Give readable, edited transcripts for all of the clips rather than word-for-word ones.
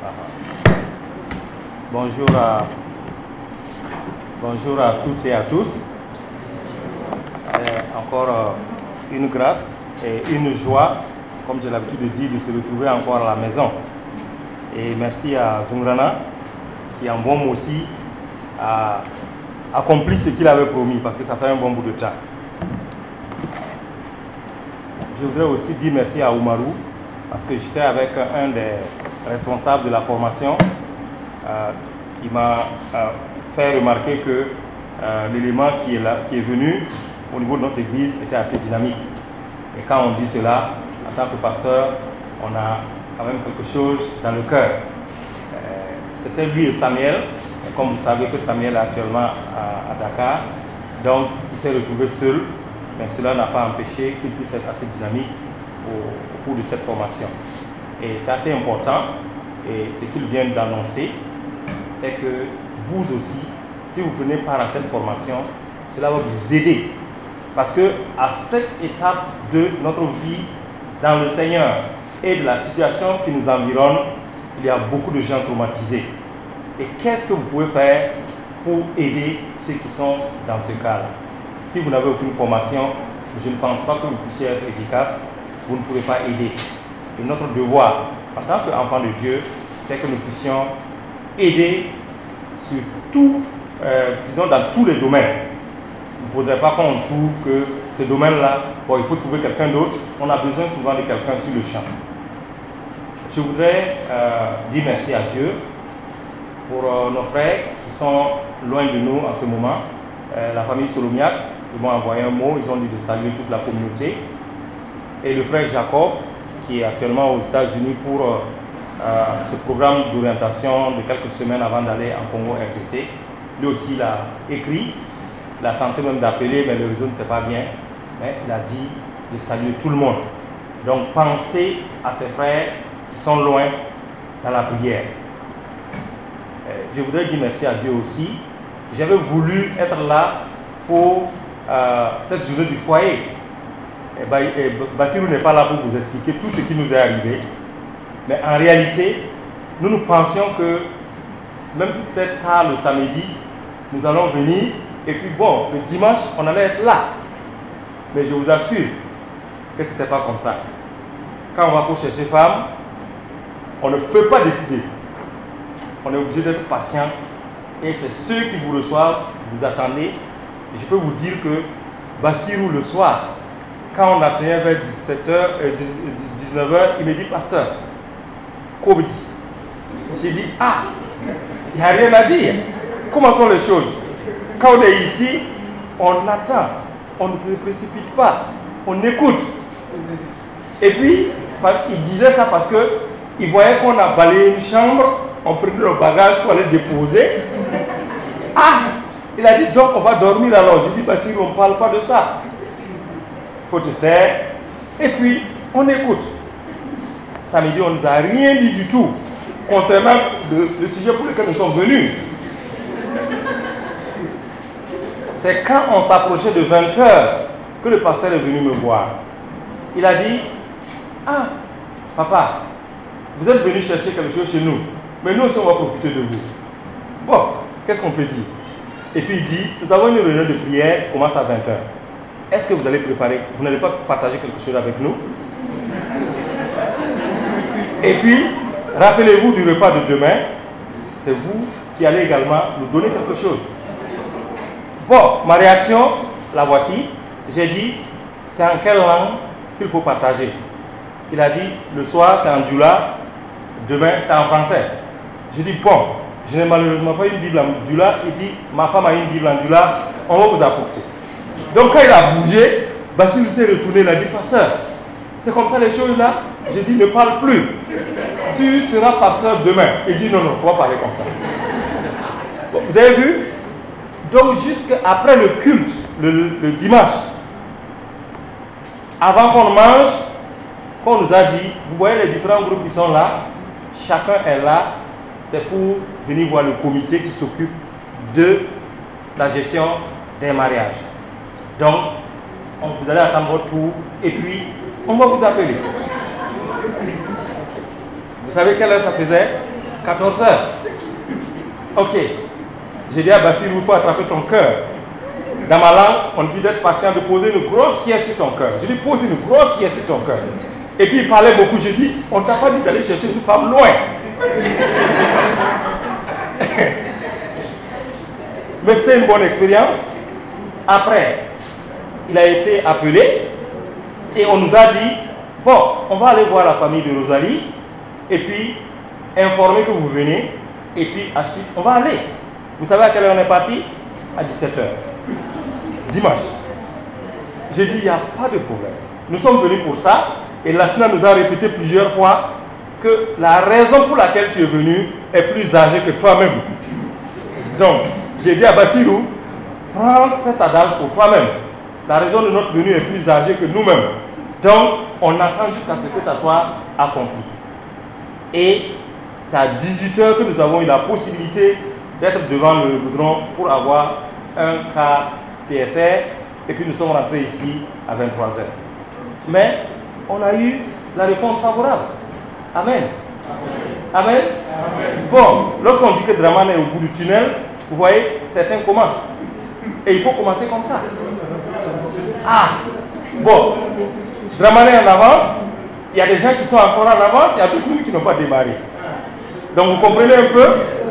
Bonjour à toutes et à tous. C'est encore une grâce et une joie, comme j'ai l'habitude de dire, de se retrouver encore à la maison. Et merci à Zungrana, qui en bon mot aussi a accompli ce qu'il avait promis, parce que ça fait un bon bout de temps. Je voudrais aussi dire merci à Oumarou, parce que j'étais avec un des responsables de la formation qui m'a fait remarquer que l'élément qui est venu au niveau de notre église était assez dynamique. Et quand on dit cela, en tant que pasteur, on a quand même quelque chose dans le cœur. C'était lui et Samuel, et comme vous savez que Samuel est actuellement à Dakar, donc il s'est retrouvé seul, mais cela n'a pas empêché qu'il puisse être assez dynamique au cours de cette formation. Et c'est assez important, et ce qu'il vient d'annoncer, c'est que vous aussi, si vous prenez part à cette formation, cela va vous aider. Parce que à cette étape de notre vie dans le Seigneur et de la situation qui nous environne, il y a beaucoup de gens traumatisés. Et qu'est-ce que vous pouvez faire pour aider ceux qui sont dans ce cas-là? Si vous n'avez aucune formation, je ne pense pas que vous puissiez être efficace, vous ne pouvez pas aider. Et notre devoir, en tant qu'enfant de Dieu, c'est que nous puissions aider sur tout, disons dans tous les domaines. Il ne faudrait pas qu'on trouve que ce domaine-là, il faut trouver quelqu'un d'autre. On a besoin souvent de quelqu'un sur le champ. Je voudrais dire merci à Dieu pour nos frères qui sont loin de nous en ce moment. La famille Solomiac, ils m'ont envoyé un mot, ils ont dit de saluer toute la communauté. Et le frère Jacob, qui est actuellement aux États-Unis pour ce programme d'orientation de quelques semaines avant d'aller en Congo RDC. Lui aussi, il a écrit, il a tenté même d'appeler, mais le réseau n'était pas bien. Mais il a dit de saluer tout le monde. Donc, pensez à ces frères qui sont loin dans la prière. Je voudrais dire merci à Dieu aussi. J'avais voulu être là pour cette journée du foyer. Bassirou n'est pas là pour vous expliquer tout ce qui nous est arrivé. Mais en réalité, nous pensions que même si c'était tard le samedi, nous allons venir et puis le dimanche, on allait être là. Mais je vous assure que ce n'était pas comme ça. Quand on va pour chercher femme, on ne peut pas décider. On est obligé d'être patient. Et c'est ceux qui vous reçoivent, vous attendez. Et je peux vous dire que Bassirou le soir, quand on atteignait vers 19h, il me dit, pasteur, Covid. J'ai dit, il n'y a rien à dire. Comment sont les choses? Quand on est ici, on attend. On ne se précipite pas. On écoute. Et puis, il disait ça parce qu'il voyait qu'on a balayé une chambre, on prenait nos bagages pour aller déposer. Il a dit, donc on va dormir alors. J'ai dit, si on ne parle pas de ça. Il faut te taire. Et puis, on écoute. Samedi, on ne nous a rien dit du tout concernant le sujet pour lequel nous sommes venus. C'est quand on s'approchait de 20h que le pasteur est venu me voir. Il a dit, papa, vous êtes venu chercher quelque chose chez nous, mais nous aussi on va profiter de vous. Bon, qu'est-ce qu'on peut dire? Et puis il dit, nous avons une réunion de prière qui commence à 20h. Est-ce que vous allez préparer, vous n'allez pas partager quelque chose avec nous? Et puis, rappelez-vous du repas de demain, c'est vous qui allez également nous donner quelque chose. Bon, ma réaction, la voici. J'ai dit, c'est en quelle langue qu'il faut partager? Il a dit, le soir c'est en Dioula, demain c'est en français. J'ai dit, bon, je n'ai malheureusement pas une Bible en Dioula. Il dit, ma femme a une Bible en Dioula, on va vous apporter. Donc quand il a bougé, Bassirou s'est retourné, il a dit, pasteur, c'est comme ça les choses là? J'ai dit, ne parle plus. Tu seras pasteur demain. Il dit, non, il ne faut pas parler comme ça. Bon, vous avez vu? Donc jusqu'après le culte, le dimanche, avant qu'on mange, qu'on nous a dit, vous voyez les différents groupes qui sont là, chacun est là, c'est pour venir voir le comité qui s'occupe de la gestion des mariages. Donc, vous allez attendre votre tour et puis on va vous appeler. Vous savez quelle heure ça faisait? 14 heures. Ok. J'ai dit à Bassirou, il faut attraper ton cœur. Dans ma langue, on dit d'être patient, de poser une grosse pierre sur son cœur. Je dis, pose une grosse pierre sur ton cœur. Et puis il parlait beaucoup. Je dis, on ne t'a pas dit d'aller chercher une femme loin. Mais c'était une bonne expérience. Après, il a été appelé et on nous a dit, bon, on va aller voir la famille de Rosalie et puis informer que vous venez et puis ensuite on va aller. Vous savez à quelle heure on est parti? À 17h. Dimanche. J'ai dit, il n'y a pas de problème. Nous sommes venus pour ça et Lassina nous a répété plusieurs fois que la raison pour laquelle tu es venu est plus âgée que toi-même. Donc, j'ai dit à Bassirou, prends cet adage pour toi-même. La raison de notre venue est plus âgée que nous-mêmes. Donc, on attend jusqu'à ce que ça soit accompli. Et c'est à 18h que nous avons eu la possibilité d'être devant le goudron pour avoir un cas TSR. Et puis nous sommes rentrés ici à 23h. Mais on a eu la réponse favorable. Amen. Amen. Amen. Bon, lorsqu'on dit que Dramane est au bout du tunnel, vous voyez, certains commencent. Et il faut commencer comme ça. Ah, bon, Dramane est en avance. Il y a des gens qui sont encore en avance, il y a d'autres qui n'ont pas démarré. Donc vous comprenez un peu?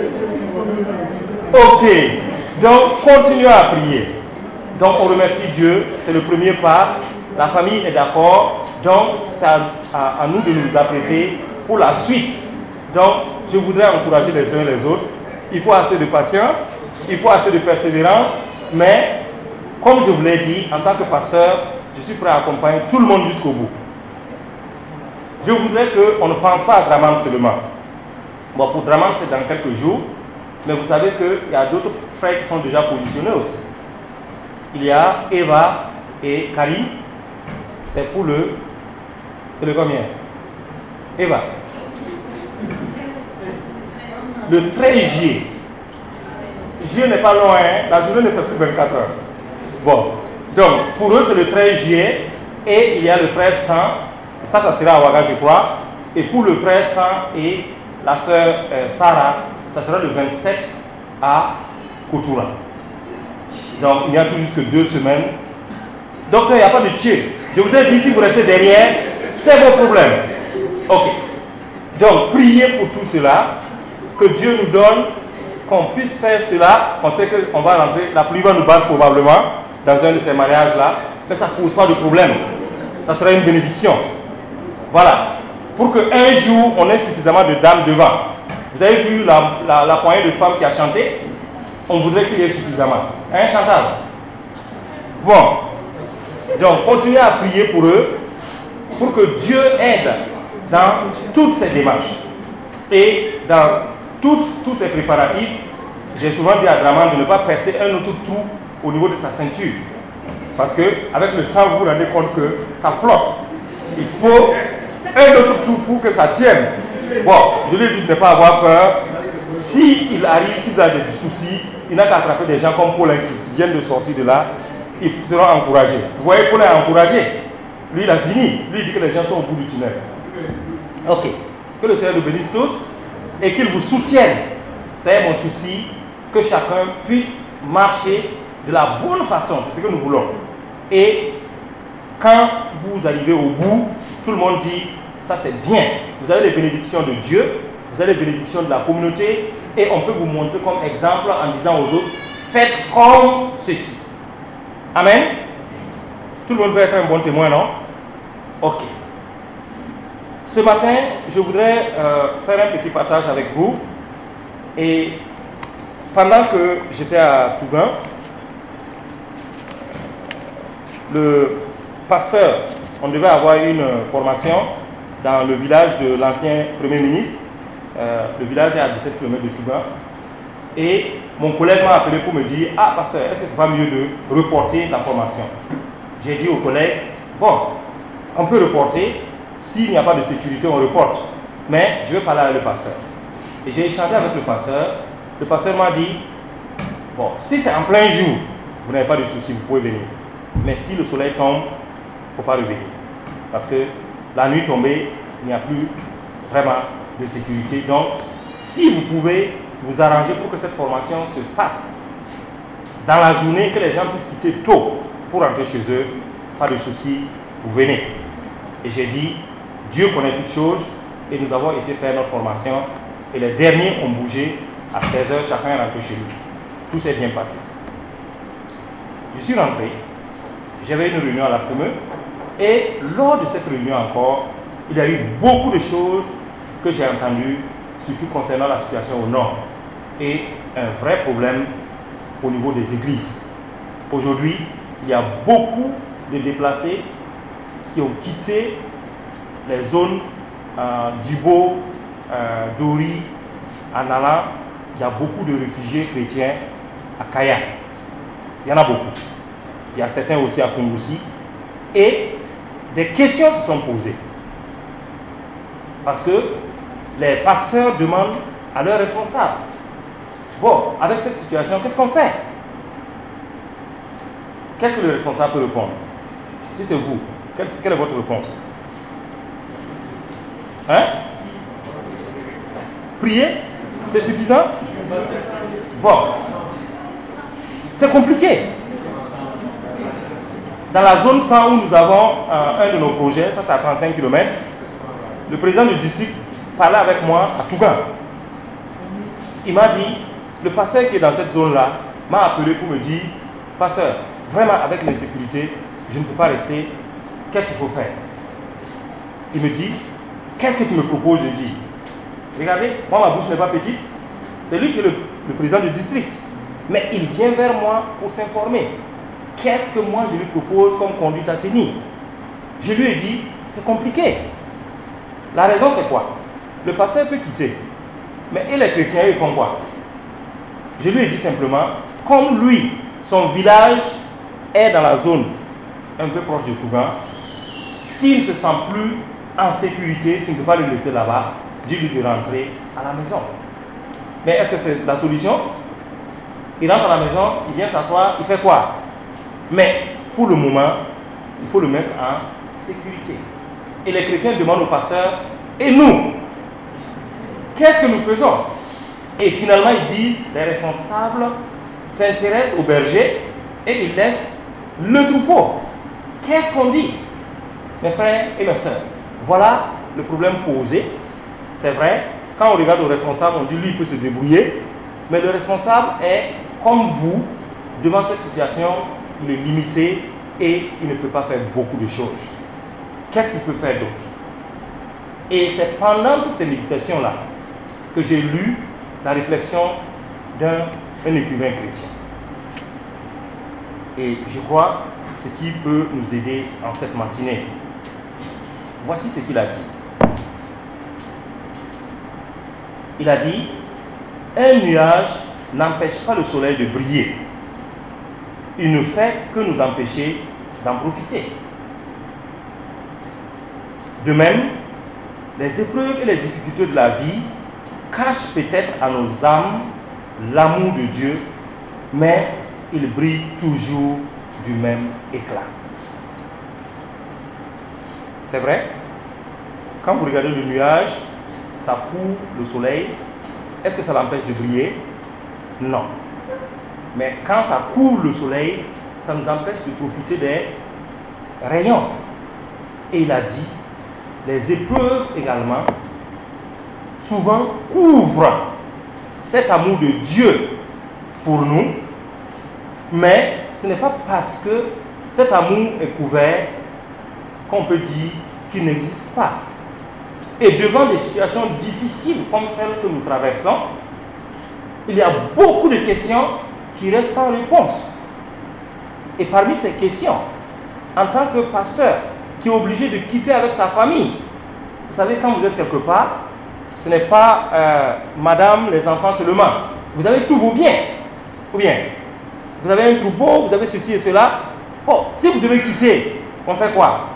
Ok. Donc continuez à prier. Donc on remercie Dieu, c'est le premier pas. La famille est d'accord. Donc c'est à nous de nous apprêter pour la suite. Donc je voudrais encourager les uns et les autres. Il faut assez de patience, il faut assez de persévérance. Mais comme je vous l'ai dit, en tant que pasteur, je suis prêt à accompagner tout le monde jusqu'au bout. Je voudrais qu'on ne pense pas à Dramane seulement. Bon, pour Dramane, c'est dans quelques jours. Mais vous savez qu'il y a d'autres frères qui sont déjà positionnés aussi. Il y a Eva et Karim. C'est pour le... C'est le combien? Eva. Le 13 juillet. Juillet n'est pas loin, hein? La journée ne fait plus 24 heures. Bon. Donc, pour eux, c'est le 13 juillet. Et il y a le frère San. Ça sera à Ouaga, je crois. Et pour le frère San et la sœur Sarah, ça sera le 27 à Koutoura. Donc, il n'y a tout juste que 2 semaines. Docteur, il n'y a pas de chier. Je vous ai dit, si vous restez derrière, c'est vos problèmes. Ok. Donc, priez pour tout cela. Que Dieu nous donne, qu'on puisse faire cela. On sait qu'on va rentrer, la pluie va nous battre probablement dans un de ces mariages-là. Mais ça ne pose pas de problème. Ça sera une bénédiction. Voilà. Pour qu'un jour, on ait suffisamment de dames devant. Vous avez vu la poignée de femmes qui a chanté? On voudrait qu'il y ait suffisamment. Hein, Chantal? Bon. Donc, continuez à prier pour eux, pour que Dieu aide dans toutes ces démarches. Et dans tous ces préparatifs. J'ai souvent dit à Dramane de ne pas percer un autre trou au niveau de sa ceinture. Parce qu'avec le temps, vous vous rendez compte que ça flotte. Il faut un autre trou pour que ça tienne. Bon, je lui ai dit de ne pas avoir peur. S'il arrive qu'il a des soucis, il n'a qu'à attraper des gens comme Paulin qui viennent de sortir de là. Ils seront encouragés. Vous voyez, Paulin est encouragé. Lui, il a fini. Lui, il dit que les gens sont au bout du tunnel. Ok. Que le Seigneur nous bénisse tous et qu'il vous soutienne. C'est mon souci. Que chacun puisse marcher de la bonne façon. C'est ce que nous voulons. Et quand vous arrivez au bout, tout le monde dit, ça c'est bien. Vous avez les bénédictions de Dieu, vous avez les bénédictions de la communauté, et on peut vous montrer comme exemple en disant aux autres, faites comme ceci. Amen. Tout le monde veut être un bon témoin, non? Ok. Ce matin, je voudrais faire un petit partage avec vous. Et pendant que j'étais à Tougan, le pasteur, on devait avoir une formation dans le village de l'ancien Premier ministre. Le village est à 17 km de Tougan. Et mon collègue m'a appelé pour me dire, ah pasteur, est-ce que c'est pas mieux de reporter la formation? J'ai dit au collègue, bon, on peut reporter. S'il n'y a pas de sécurité, on reporte. Mais je vais parler avec le pasteur. Et j'ai échangé avec le pasteur. Le pasteur m'a dit, bon, si c'est en plein jour, vous n'avez pas de souci, vous pouvez venir. Mais si le soleil tombe, il ne faut pas revenir. Parce que la nuit tombée, il n'y a plus vraiment de sécurité. Donc, si vous pouvez vous arranger pour que cette formation se passe dans la journée, que les gens puissent quitter tôt pour rentrer chez eux, pas de souci, vous venez. Et j'ai dit, Dieu connaît toutes choses, et nous avons été faire notre formation, et les derniers ont bougé à 16h, chacun est rentré chez lui. Tout s'est bien passé. Je suis rentré, j'avais une réunion à la FME, et lors de cette réunion encore, il y a eu beaucoup de choses que j'ai entendues, surtout concernant la situation au nord, et un vrai problème au niveau des églises. Aujourd'hui, il y a beaucoup de déplacés qui ont quitté les zones d'Ibo, d'Ori, en allant. Il y a beaucoup de réfugiés chrétiens à Kaya. Il y en a beaucoup. Il y a certains aussi à Kongoussi. Et des questions se sont posées. Parce que les pasteurs demandent à leurs responsables, bon, avec cette situation, qu'est-ce qu'on fait? Qu'est-ce que le responsable peut répondre? Si c'est vous, quelle est votre réponse? Hein? Prier? C'est suffisant? Bon. C'est compliqué. Dans la zone 100 où nous avons un de nos projets, ça c'est à 35 km, le président du district parlait avec moi à Tougan. Il m'a dit, le pasteur qui est dans cette zone-là m'a appelé pour me dire, pasteur, vraiment avec l'insécurité, je ne peux pas rester, qu'est-ce qu'il faut faire? Il me dit, qu'est-ce que tu me proposes? Je dis, regardez, moi ma bouche n'est pas petite, c'est lui qui est le président du district, mais il vient vers moi pour s'informer. Qu'est-ce que moi je lui propose comme conduite à tenir? Je lui ai dit, c'est compliqué. La raison c'est quoi? Le pasteur peut quitter, mais et les chrétiens ils font quoi? Je lui ai dit simplement, comme lui, son village est dans la zone un peu proche de Tougan, s'il ne se sent plus en sécurité, tu ne peux pas le laisser là-bas, dis-lui de rentrer à la maison. Mais est-ce que c'est la solution? Il rentre à la maison, il vient s'asseoir, il fait quoi? Mais pour le moment, il faut le mettre en sécurité. Et les chrétiens demandent au pasteur, et nous, qu'est-ce que nous faisons? Et finalement, ils disent, les responsables s'intéressent aux bergers et ils laissent le troupeau. Qu'est-ce qu'on dit? Mes frères et mes sœurs, voilà le problème posé. C'est vrai, quand on regarde au responsable, on dit lui il peut se débrouiller, mais le responsable est comme vous, devant cette situation, il est limité et il ne peut pas faire beaucoup de choses. Qu'est-ce qu'il peut faire d'autre? Et c'est pendant toutes ces méditations-là que j'ai lu la réflexion d'un écrivain chrétien. Et je crois ce qui peut nous aider en cette matinée. Voici ce qu'il a dit. Il a dit, un nuage n'empêche pas le soleil de briller. Il ne fait que nous empêcher d'en profiter. De même, les épreuves et les difficultés de la vie cachent peut-être à nos âmes l'amour de Dieu, mais il brille toujours du même éclat. C'est vrai, quand vous regardez le nuage, ça couvre le soleil. Est-ce que ça l'empêche de briller? Non. Mais quand ça couvre le soleil, ça nous empêche de profiter des rayons. Et il a dit, les épreuves également, souvent couvrent cet amour de Dieu pour nous, mais ce n'est pas parce que cet amour est couvert qu'on peut dire qu'il n'existe pas. Et devant des situations difficiles comme celles que nous traversons, il y a beaucoup de questions qui restent sans réponse. Et parmi ces questions, en tant que pasteur qui est obligé de quitter avec sa famille, vous savez, quand vous êtes quelque part, ce n'est pas madame, les enfants seulement. Vous avez tous vos biens. Ou bien, vous avez un troupeau, vous avez ceci et cela. Bon, si vous devez quitter, on fait quoi?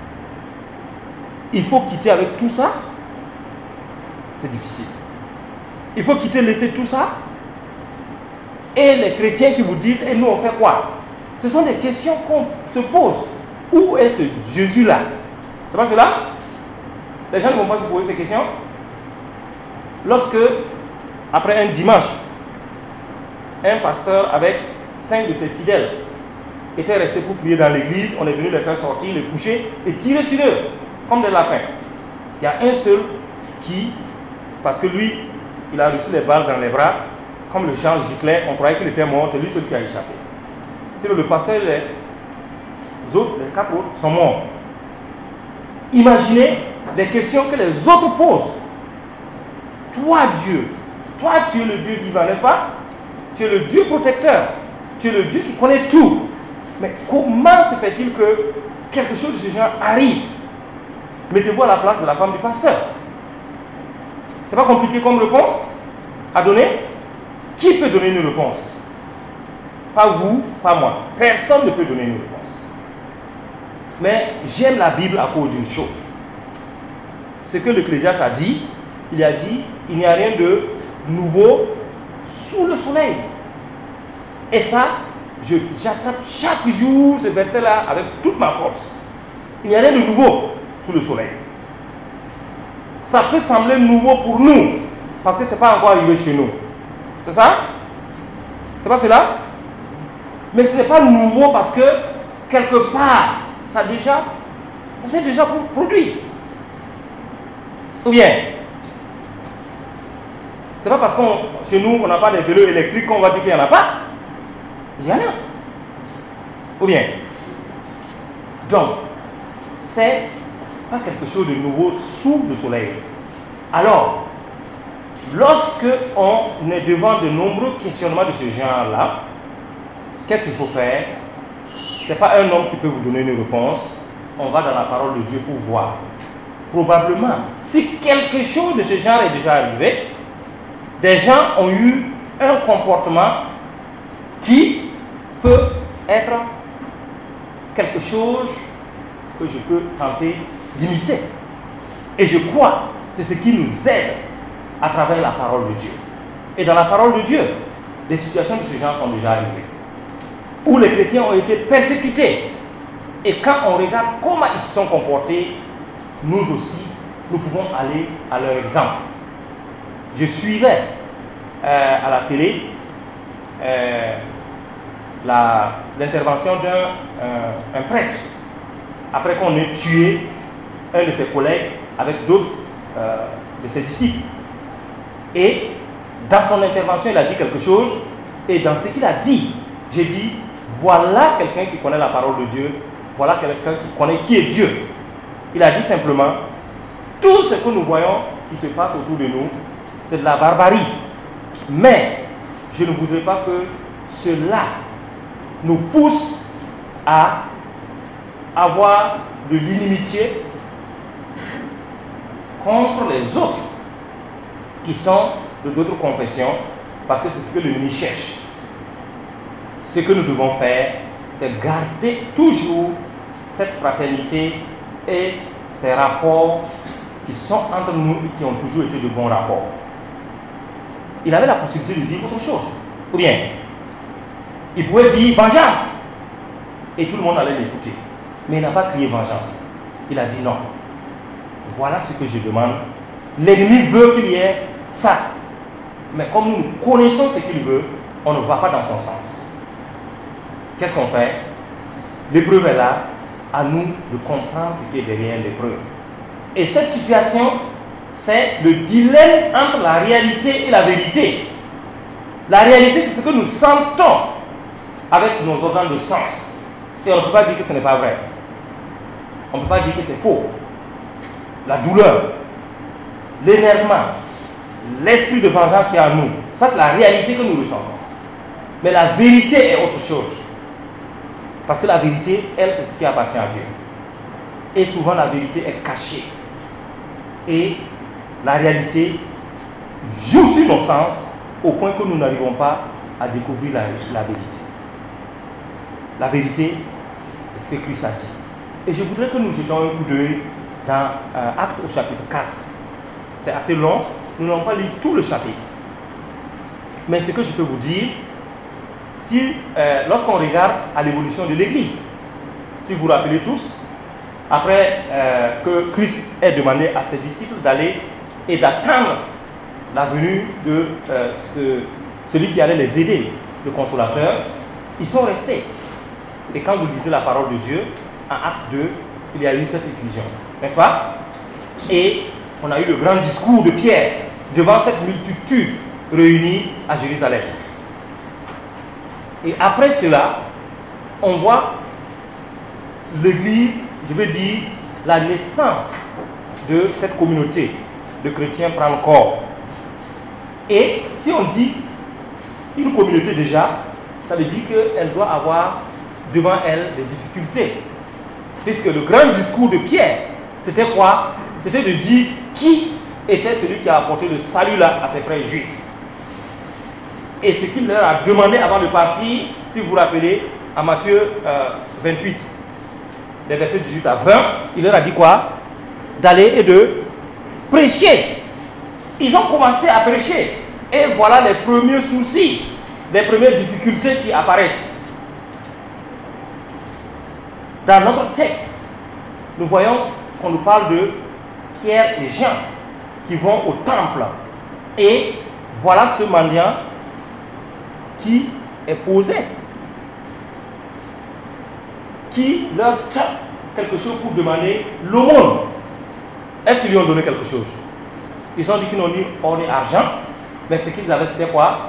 Il faut quitter avec tout ça. C'est difficile. Il faut quitter, laisser tout ça. Et les chrétiens qui vous disent, et nous on fait quoi? Ce sont des questions qu'on se pose. Où est ce Jésus-là? C'est pas cela? Les gens ne vont pas se poser ces questions. lorsque, après un dimanche, un pasteur avec 5 de ses fidèles était resté pour prier dans l'église, on est venu les faire sortir, les coucher et tirer sur eux, comme des lapins. Il y a un seul qui, parce que lui, il a reçu les balles dans les bras, comme le Jean giclait, on croyait qu'il était mort, c'est lui seul qui a échappé. Sinon le pasteur, les autres, les 4 autres, sont morts. Imaginez les questions que les autres posent. Toi, Dieu, toi, tu es le Dieu vivant, n'est-ce pas? Tu es le Dieu protecteur. Tu es le Dieu qui connaît tout. Mais comment se fait-il que quelque chose de ce genre arrive? Mettez-vous à la place de la femme du pasteur. C'est pas compliqué comme réponse à donner? Qui peut donner une réponse? Pas vous, pas moi. Personne ne peut donner une réponse. Mais j'aime la Bible à cause d'une chose. Ce que l'Ecclésiaste a dit, il a dit, il n'y a rien de nouveau sous le soleil. Et ça, j'attrape chaque jour ce verset-là avec toute ma force. Il n'y a rien de nouveau sous le soleil. Ça peut sembler nouveau pour nous, parce que ce n'est pas encore arrivé chez nous. C'est ça? C'est pas cela? Mais ce n'est pas nouveau parce que quelque part, ça s'est déjà produit. Ou bien, c'est pas parce que chez nous, on n'a pas de vélos électriques qu'on va dire qu'il n'y en a pas. Il y en a. Ou bien, donc, c'est pas quelque chose de nouveau sous le soleil. Alors, lorsque on est devant de nombreux questionnements de ce genre-là, qu'est-ce qu'il faut faire? Ce n'est pas un homme qui peut vous donner une réponse. On va dans la parole de Dieu pour voir. Probablement, si quelque chose de ce genre est déjà arrivé, des gens ont eu un comportement qui peut être quelque chose que je peux tenter d'imiter. Et je crois que c'est ce qui nous aide à travers la parole de Dieu. Et dans la parole de Dieu, des situations de ce genre sont déjà arrivées. Où les chrétiens ont été persécutés. Et quand on regarde comment ils se sont comportés, nous aussi, nous pouvons aller à leur exemple. Je suivais à la télé l'intervention d'un prêtre après qu'on ait tué un de ses collègues avec d'autres de ses disciples. Et dans son intervention, il a dit quelque chose, et dans ce qu'il a dit, j'ai dit, voilà quelqu'un qui connaît la parole de Dieu, voilà quelqu'un qui connaît qui est Dieu. Il a dit simplement, tout ce que nous voyons qui se passe autour de nous, c'est de la barbarie. Mais je ne voudrais pas que cela nous pousse à avoir de l'inimitié contre les autres qui sont de d'autres confessions, parce que c'est ce que l'ennemi cherche. Ce que nous devons faire, c'est garder toujours cette fraternité et ces rapports qui sont entre nous et qui ont toujours été de bons rapports. Il avait la possibilité de dire autre chose. Ou bien, il pouvait dire vengeance. Et tout le monde allait l'écouter. Mais il n'a pas crié vengeance. Il a dit non. Voilà ce que je demande. L'ennemi veut qu'il y ait ça. Mais comme nous connaissons ce qu'il veut, on ne va pas dans son sens. Qu'est-ce qu'on fait? L'épreuve est là. À nous de comprendre ce qui est derrière l'épreuve. Et cette situation, c'est le dilemme entre la réalité et la vérité. La réalité, c'est ce que nous sentons avec nos organes de sens. Et on ne peut pas dire que ce n'est pas vrai. On ne peut pas dire que c'est faux. La douleur, l'énervement, l'esprit de vengeance qui est en nous, ça c'est la réalité que nous ressentons. Mais la vérité est autre chose. Parce que la vérité, elle, c'est ce qui appartient à Dieu. Et souvent, la vérité est cachée. Et la réalité joue sur nos sens au point que nous n'arrivons pas à découvrir la vérité. La vérité, c'est ce que Christ a dit. Et je voudrais que nous jetions un coup d'œil dans Actes au chapitre 4. C'est assez long, nous n'allons pas lire tout le chapitre. Mais ce que je peux vous dire, lorsqu'on regarde à l'évolution de l'Église, si vous vous rappelez tous, après que Christ ait demandé à ses disciples d'aller et d'attendre la venue de celui qui allait les aider, le consolateur, ils sont restés. Et quand vous lisez la parole de Dieu, en acte 2, il y a eu cette effusion, n'est-ce pas? Et on a eu le grand discours de Pierre devant cette multitude réunie à Jérusalem. Et après cela, on voit l'Église, je veux dire, la naissance de cette communauté de chrétiens prendre corps. Et si on dit une communauté déjà, ça veut dire qu'elle doit avoir devant elle des difficultés. Puisque le grand discours de Pierre, c'était quoi? C'était de dire qui était celui qui a apporté le salut là à ses frères juifs. Et ce qu'il leur a demandé avant de partir, si vous vous rappelez, à Matthieu 28, des versets 18 à 20, il leur a dit quoi? D'aller et de prêcher. Ils ont commencé à prêcher. Et voilà les premiers soucis, les premières difficultés qui apparaissent. Dans notre texte, nous voyons qu'on nous parle de Pierre et Jean qui vont au temple. Et voilà ce mendiant qui est posé, qui leur tient quelque chose pour demander l'aumône. Est-ce qu'ils lui ont donné quelque chose? Ils ont dit qu'ils n'ont ni or ni argent, mais ce qu'ils avaient, c'était quoi?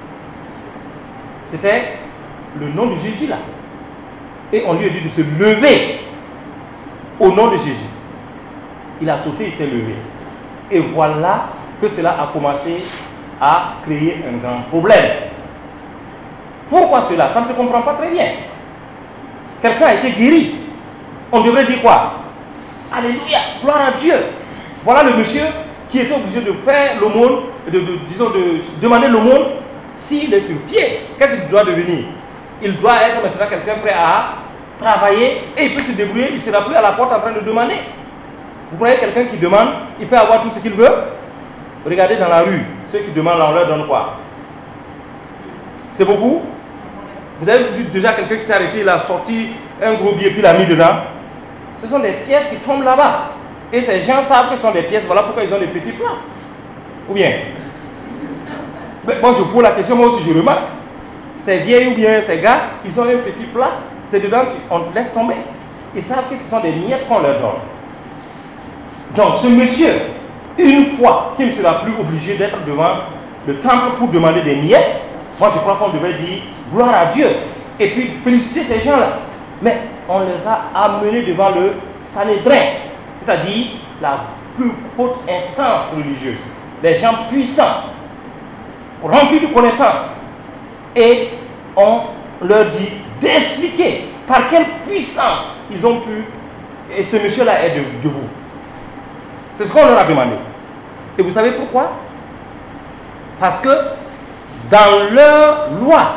C'était le nom de Jésus là. Et on lui a dit de se lever au nom de Jésus. Il a sauté, il s'est levé. Et voilà que cela a commencé à créer un grand problème. Pourquoi cela? Ça ne se comprend pas très bien. Quelqu'un a été guéri. On devrait dire quoi? Alléluia, gloire à Dieu. Voilà le monsieur qui était obligé de faire l'aumône, de demander l'aumône. S'il est sur pied, qu'est-ce qu'il doit devenir? Il doit être maintenant quelqu'un prêt à travailler et il peut se débrouiller, il ne sera plus à la porte en train de demander. Vous voyez quelqu'un qui demande, il peut avoir tout ce qu'il veut. Regardez dans la rue, ceux qui demandent, on leur donne quoi? C'est beaucoup? Vous avez vu déjà quelqu'un qui s'est arrêté, il a sorti un gros billet puis il l'a mis dedans. Ce sont des pièces qui tombent là-bas. Et ces gens savent que ce sont des pièces, voilà pourquoi ils ont des petits plats. Ou bien? Mais moi je pose la question, moi aussi je remarque. Ces vieilles ou bien ces gars, ils ont un petit plat, c'est dedans, on laisse tomber. Ils savent que ce sont des miettes qu'on leur donne. Donc ce monsieur, une fois qu'il ne sera plus obligé d'être devant le temple pour demander des miettes, moi je crois qu'on devait dire gloire à Dieu et puis féliciter ces gens-là. Mais on les a amenés devant le Sanhédrin, c'est-à-dire la plus haute instance religieuse. Les gens puissants, remplis de connaissances. Et on leur dit d'expliquer par quelle puissance ils ont pu. Et ce monsieur-là est debout. C'est ce qu'on leur a demandé. Et vous savez pourquoi? Parce que dans leur loi,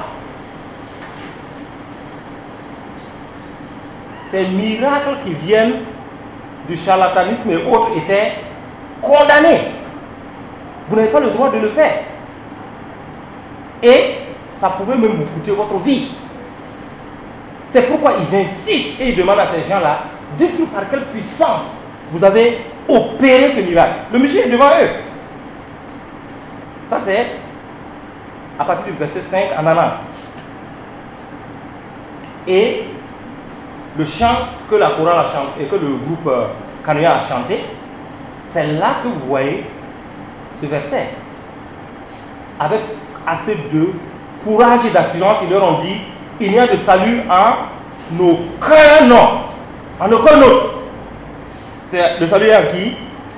ces miracles qui viennent du charlatanisme et autres étaient condamnés. Vous n'avez pas le droit de le faire. Et ça pouvait même vous coûter votre vie. C'est pourquoi ils insistent et ils demandent à ces gens-là, dites-nous par quelle puissance vous avez opéré ce miracle. Le monsieur est devant eux. Ça c'est à partir du verset 5 en allant. Et le chant que la chorale a chanté et que le groupe Canoïa a chanté, c'est là que vous voyez ce verset. Avec assez de courage et d'assurance, ils leur ont dit, il n'y a de salut en aucun nom, en aucun autre. C'est le salut en qui?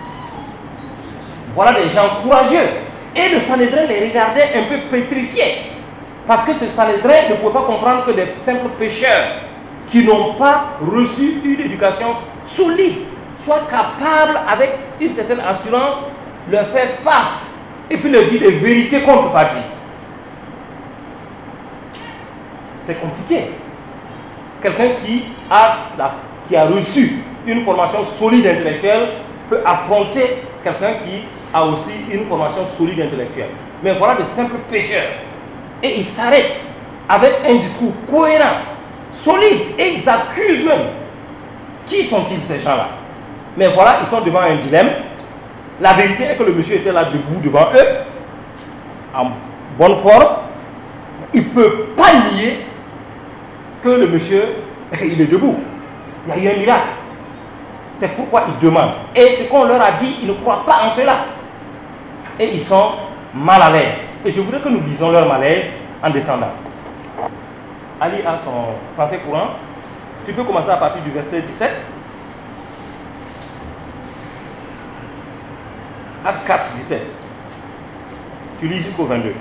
Voilà des gens courageux. Et le Sanhédrin les regardait un peu pétrifiés. Parce que ce Sanhédrin ne pouvait pas comprendre que des simples pécheurs qui n'ont pas reçu une éducation solide soient capables, avec une certaine assurance, leur faire face et puis leur dire des vérités qu'on ne peut pas dire. C'est compliqué. Quelqu'un qui a reçu une formation solide intellectuelle peut affronter quelqu'un qui a aussi une formation solide intellectuelle. Mais voilà de simples pécheurs. Et ils s'arrêtent avec un discours cohérent, solide, et ils accusent même. Qui sont-ils ces gens-là? Mais voilà, ils sont devant un dilemme. La vérité est que le monsieur était là debout devant eux, en bonne forme. Il ne peut pas nier que le monsieur, il est debout. Il y a eu un miracle. C'est pourquoi ils demandent. Et ce qu'on leur a dit, ils ne croient pas en cela. Et ils sont mal à l'aise. Et je voudrais que nous lisions leur malaise en descendant. Ali a son français courant. Tu peux commencer à partir du verset 17. Acte 4, 17. Tu lis jusqu'au 22.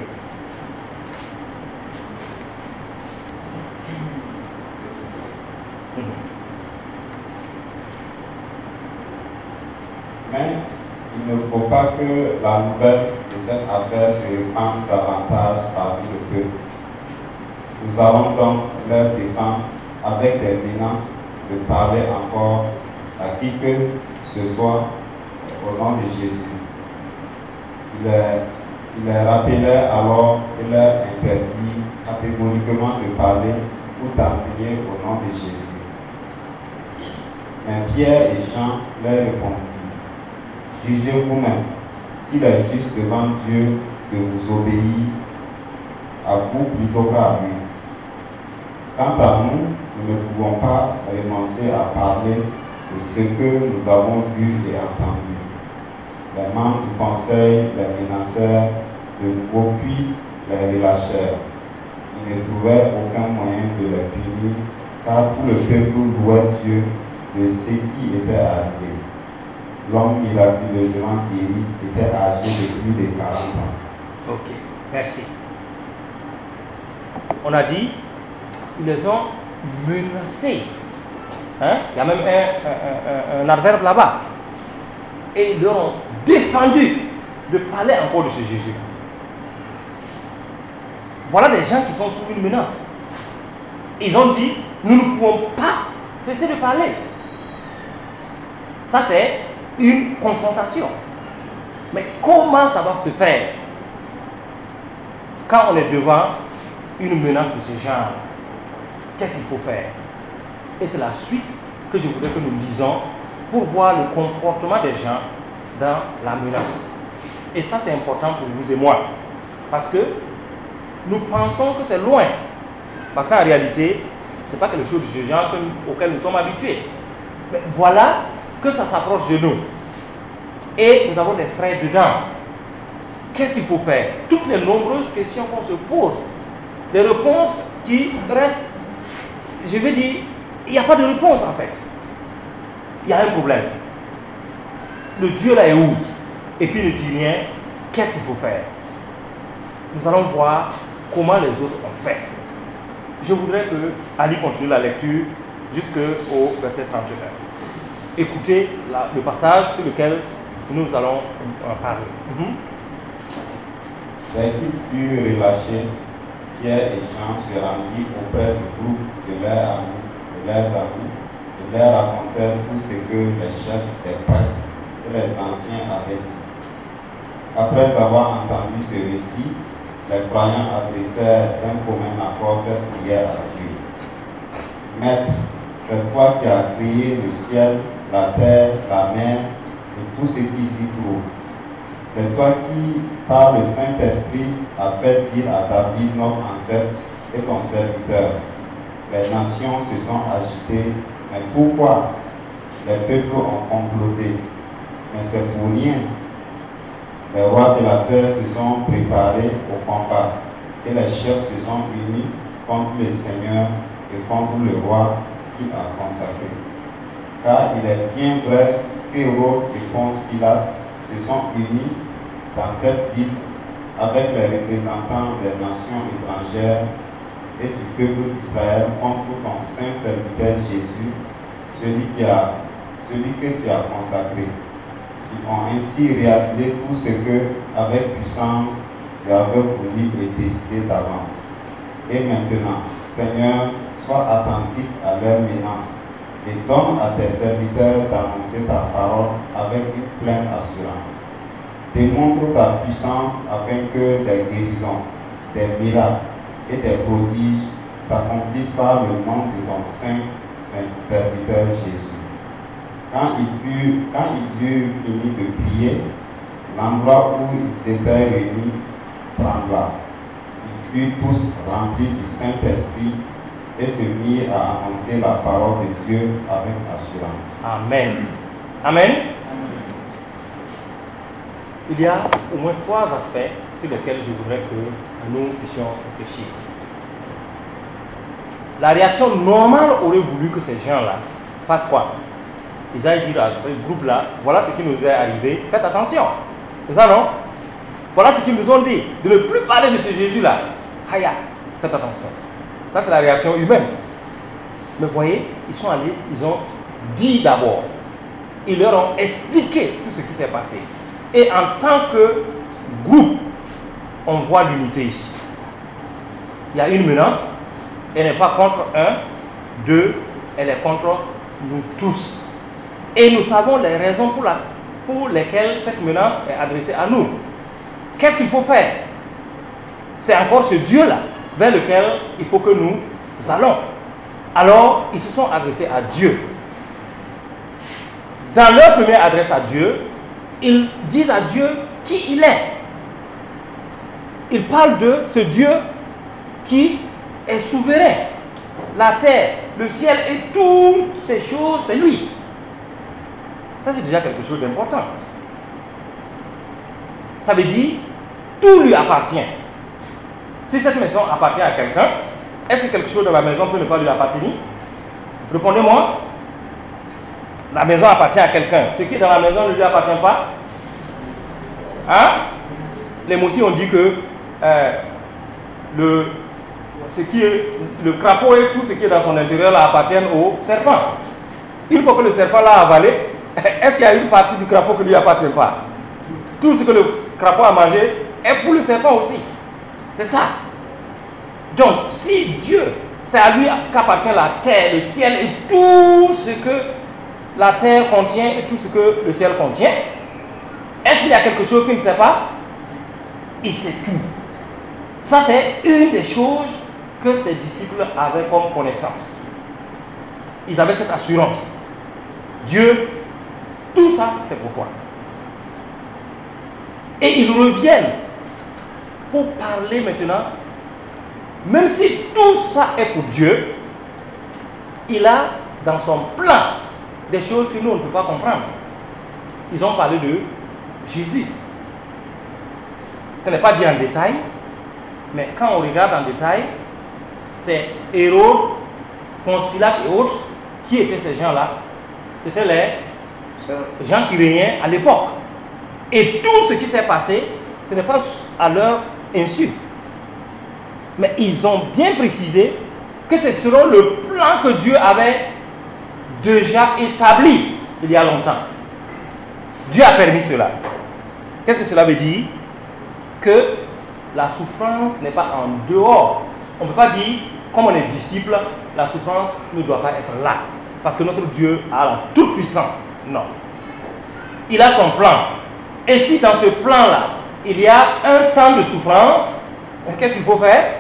Mais il ne faut pas que la nouvelle de cette affaire se répande davantage parmi le peuple. Nous allons donc leur défendre avec des menaces de parler encore à qui que ce soit au nom de Jésus. Il les rappelait alors et leur interdit catégoriquement de parler ou d'enseigner au nom de Jésus. Mais Pierre et Jean leur répondirent: jugez vous-même s'il est juste devant Dieu de vous obéir à vous plutôt qu'à lui. Quant à nous, nous ne pouvons pas renoncer à parler de ce que nous avons vu et entendu. Les membres du conseil les menacèrent de nouveau, puis les relâchèrent. Ils ne trouvaient aucun moyen de les punir, car tout le peuple louait Dieu de ce qui était arrivé. L'homme miraculeusement guéri était âgé de plus de 40 ans. Ok, merci. On a dit, ils les ont menacés. Hein? Il y a même un adverbe là-bas. Et ils leur ont défendu de parler encore de ce Jésus. Voilà des gens qui sont sous une menace. Ils ont dit, nous ne pouvons pas cesser de parler. Ça, c'est une confrontation. Mais comment ça va se faire quand on est devant une menace de ce genre? Qu'est-ce qu'il faut faire? Et c'est la suite que je voudrais que nous lisons pour voir le comportement des gens dans la menace. Et ça, c'est important pour vous et moi. Parce que nous pensons que c'est loin. Parce qu'en réalité, ce n'est pas quelque chose de ce genre auquel nous sommes habitués. Mais voilà que ça s'approche de nous. Et nous avons des frais dedans. Qu'est-ce qu'il faut faire? Toutes les nombreuses questions qu'on se pose, les réponses qui restent, je vais dire, il n'y a pas de réponse en fait. Il y a un problème. Le Dieu là est où? Et puis il ne dit rien. Qu'est-ce qu'il faut faire? Nous allons voir comment les autres ont fait. Je voudrais que Ali continue la lecture jusqu'au verset 31. Écoutez le passage sur lequel nous allons parler. Dès qu'ils furent relâchés, Pierre et Jean se rendirent auprès du groupe de leurs amis et leur racontèrent tout ce que les chefs des prêtres et les anciens avaient dit. Après avoir entendu ce récit, les croyants adressèrent d'un commun accord cette prière à Dieu. Maître, c'est toi qui as créé le ciel, la terre, la mer et tout ce qui s'y trouve. C'est toi qui, par le Saint-Esprit, as fait dire à David, notre ancêtre et ton serviteur: les nations se sont agitées, mais pourquoi? Les peuples ont comploté, mais c'est pour rien. Les rois de la terre se sont préparés au combat, et les chefs se sont unis contre le Seigneur et contre le roi qu'il a consacré. Car il est bien vrai qu'Hérode et Ponce Pilate se sont unis dans cette ville avec les représentants des nations étrangères et du peuple d'Israël contre ton saint serviteur Jésus, celui que tu as consacré. Ils ont ainsi réalisé tout ce que, avec puissance, tu avais voulu et décidé d'avance. Et maintenant, Seigneur, sois attentif à leurs menaces et donne à tes serviteurs d'annoncer ta parole avec une pleine assurance. Démontre ta puissance afin que des guérisons, des miracles et des prodiges s'accomplissent par le nom de ton saint serviteur Jésus. Quand ils eurent fini de prier, L'endroit où ils étaient réunis trembla. Ils furent tous remplis du Saint-Esprit et se mirent à annoncer la parole de Dieu avec assurance. Amen. Amen. Il y a au moins 3 aspects sur lesquels je voudrais que nous puissions réfléchir. La réaction normale aurait voulu que ces gens-là fassent quoi? Ils aillent dire à ce groupe-là, voilà ce qui nous est arrivé, faites attention. C'est ça, non? Voilà ce qu'ils nous ont dit, de ne plus parler de ce Jésus-là. Haya, faites attention. Ça, c'est la réaction humaine. Mais voyez, ils sont allés, ils ont dit d'abord. Ils leur ont expliqué tout ce qui s'est passé. Et en tant que groupe, on voit l'unité ici. Il y a une menace. Elle n'est pas contre un, 2, elle est contre nous tous. Et nous savons les raisons pour lesquelles cette menace est adressée à nous. Qu'est-ce qu'il faut faire? C'est encore ce Dieu-là vers lequel il faut que nous allons. Alors, ils se sont adressés à Dieu. Dans leur première adresse à Dieu, ils disent à Dieu qui il est. Ils parlent de ce Dieu qui est souverain. La terre, le ciel et toutes ces choses, c'est lui. Ça, c'est déjà quelque chose d'important. Ça veut dire, tout lui appartient. Si cette maison appartient à quelqu'un, est-ce que quelque chose de la maison peut ne pas lui appartenir? Répondez-moi. La maison appartient à quelqu'un. Ce qui est dans la maison ne lui appartient pas. Hein? Les moussis ont dit que le crapaud et tout ce qui est dans son intérieur là, appartiennent au serpent. Une fois que le serpent l'a avalé, est-ce qu'il y a une partie du crapaud qui ne lui appartient pas? Tout ce que le crapaud a mangé est pour le serpent aussi. C'est ça. Donc, si Dieu, c'est à lui qu'appartient la terre, le ciel et tout ce que la terre contient et tout ce que le ciel contient, est-ce qu'il y a quelque chose qu'il ne sait pas? Il sait tout. Ça, c'est une des choses que ses disciples avaient comme connaissance. Ils avaient cette assurance. Dieu, tout ça, c'est pour toi. Et ils reviennent pour parler maintenant. Même si tout ça est pour Dieu, il a dans son plan des choses que nous, on ne peut pas comprendre. Ils ont parlé de Jésus. Ce n'est pas dit en détail, mais quand on regarde en détail, c'est Hérode, Ponce Pilate et autres, qui étaient ces gens-là? C'était les gens qui régnaient à l'époque. Et tout ce qui s'est passé, ce n'est pas à leur insu. Mais ils ont bien précisé que c'est selon le plan que Dieu avait déjà établi il y a longtemps. Dieu a permis cela. Qu'est-ce que cela veut dire? Que la souffrance n'est pas en dehors. On ne peut pas dire, comme on est disciple, la souffrance ne doit pas être là. Parce que notre Dieu a la toute puissance. Non. Il a son plan. Et si dans ce plan-là, il y a un temps de souffrance, qu'est-ce qu'il faut faire?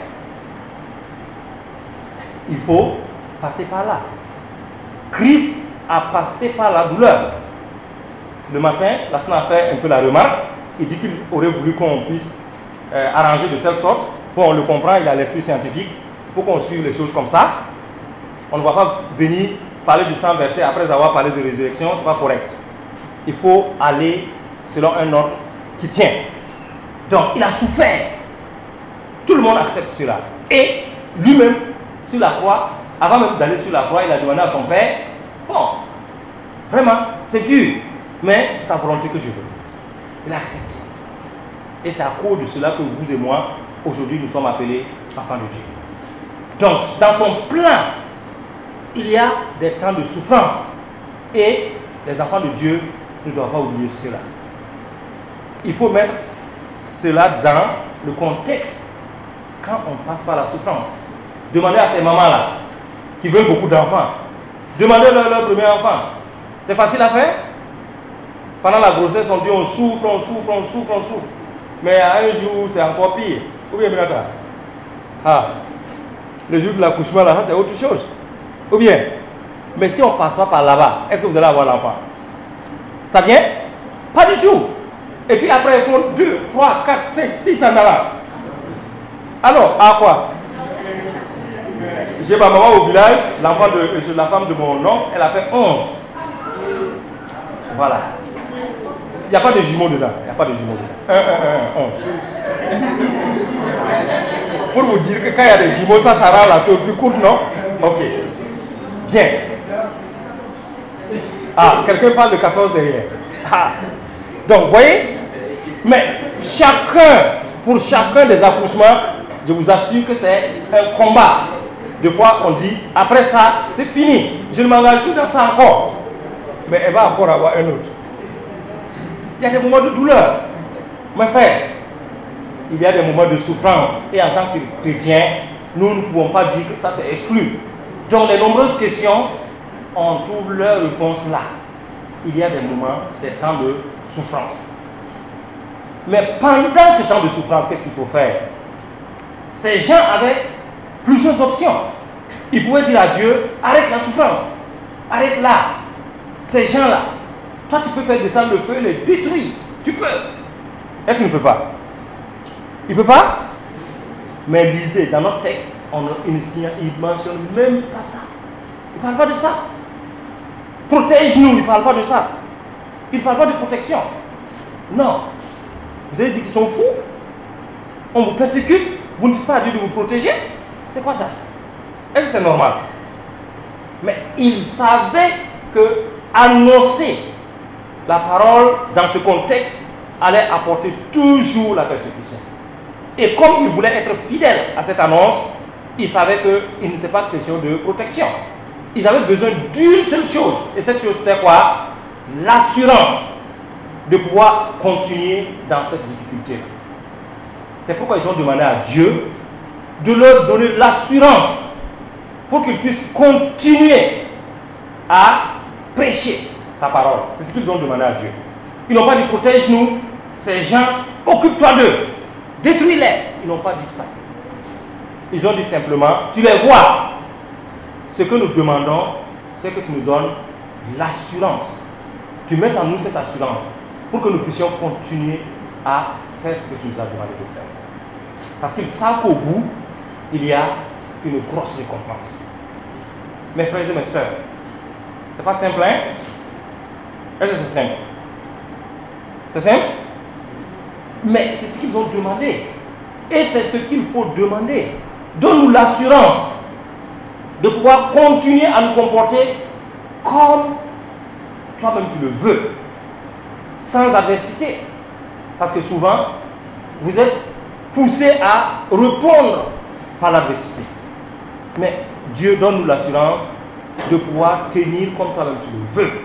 Il faut passer par là. Christ a passé par la douleur. Le matin, la sœur a fait un peu la remarque. Il dit qu'il aurait voulu qu'on puisse arranger de telle sorte. Bon, on le comprend, il a l'esprit scientifique. Il faut qu'on suive les choses comme ça. On ne va pas venir parler du sang versé après avoir parlé de résurrection, ce n'est pas correct. Il faut aller selon un ordre qui tient. Donc, il a souffert. Tout le monde accepte cela. Et lui-même, sur la croix, avant même d'aller sur la croix, il a demandé à son père, bon, vraiment, c'est dur, mais c'est ta volonté que je veux. Il a accepté. Et c'est à cause de cela que vous et moi, aujourd'hui, nous sommes appelés enfants de Dieu. Donc, dans son plan, il y a des temps de souffrance. Et les enfants de Dieu ne doivent pas oublier cela. Il faut mettre cela dans le contexte quand on passe par la souffrance. Demandez à ces mamans-là, qui veulent beaucoup d'enfants, demandez-leur leur premier enfant. C'est facile à faire? Pendant la grossesse, on dit on souffre, on souffre, on souffre, on souffre. Mais à un jour, c'est encore pire. Ou bien, le jour de l'accouchement, là, c'est autre chose. Ou bien, mais si on ne passe pas par là-bas, est-ce que vous allez avoir l'enfant? Ça vient? Pas du tout. Et puis après, ils font 2, 3, 4, 5, 6 en avant. Alors, à quoi? J'ai ma maman au village, la femme de mon oncle, elle a fait 11. Voilà. Il n'y a pas de jumeaux dedans. Il n'y a pas de jumeaux dedans. 1, 11. Pour vous dire que quand il y a des jumeaux, ça rend la chose plus courte, non? Ok. Bien. Ah, quelqu'un parle de 14 derrière. Ah. Donc, vous voyez? Mais pour chacun des accouchements, je vous assure que c'est un combat. Des fois, on dit, après ça, c'est fini. Je ne m'engage plus dans ça encore. Mais elle va encore avoir un autre. Il y a des moments de douleur. Mes frères, il y a des moments de souffrance. Et en tant que chrétiens, nous ne pouvons pas dire que ça c'est exclu. Donc les nombreuses questions, on trouve leur réponse là. Il y a des moments, des temps de souffrance. Mais pendant ce temps de souffrance, qu'est-ce qu'il faut faire? Ces gens avaient plusieurs options. Ils pouvaient dire à Dieu, arrête la souffrance. Arrête là. Ces gens-là. Toi, tu peux faire descendre le feu, les détruire. Tu peux. Est-ce qu'il ne peut pas? Il ne peut pas? Mais lisez, dans notre texte, il ne mentionne même pas ça. Il ne parle pas de ça. Protège-nous, il ne parle pas de ça. Il ne parle pas de protection. Non. Vous avez dit qu'ils sont fous? On vous persécute? Vous ne dites pas à Dieu de vous protéger? C'est quoi ça? Est-ce que c'est normal? Mais ils savaient que annoncer la parole dans ce contexte allait apporter toujours la persécution. Et comme ils voulaient être fidèles à cette annonce, ils savaient qu'il n'était pas question de protection. Ils avaient besoin d'une seule chose. Et cette chose, c'était quoi? L'assurance de pouvoir continuer dans cette difficulté. C'est pourquoi ils ont demandé à Dieu de leur donner l'assurance pour qu'ils puissent continuer à prêcher sa parole. C'est ce qu'ils ont demandé à Dieu. Ils n'ont pas dit protège-nous, ces gens, occupe-toi d'eux, détruis-les. Ils n'ont pas dit ça. Ils ont dit simplement, tu les vois. Ce que nous demandons, c'est que tu nous donnes l'assurance. Tu mets en nous cette assurance pour que nous puissions continuer à faire ce que tu nous as demandé de faire. Parce qu'ils savent qu'au bout, il y a une grosse récompense. Mes frères et mes sœurs, c'est pas simple, hein? Est-ce que c'est simple? C'est simple? Mais c'est ce qu'ils ont demandé. Et c'est ce qu'il faut demander. Donne-nous l'assurance de pouvoir continuer à nous comporter comme toi-même tu le veux, sans adversité. Parce que souvent, vous êtes poussé à répondre par l'adversité. Mais Dieu donne-nous l'assurance de pouvoir tenir comme toi-même tu le veux.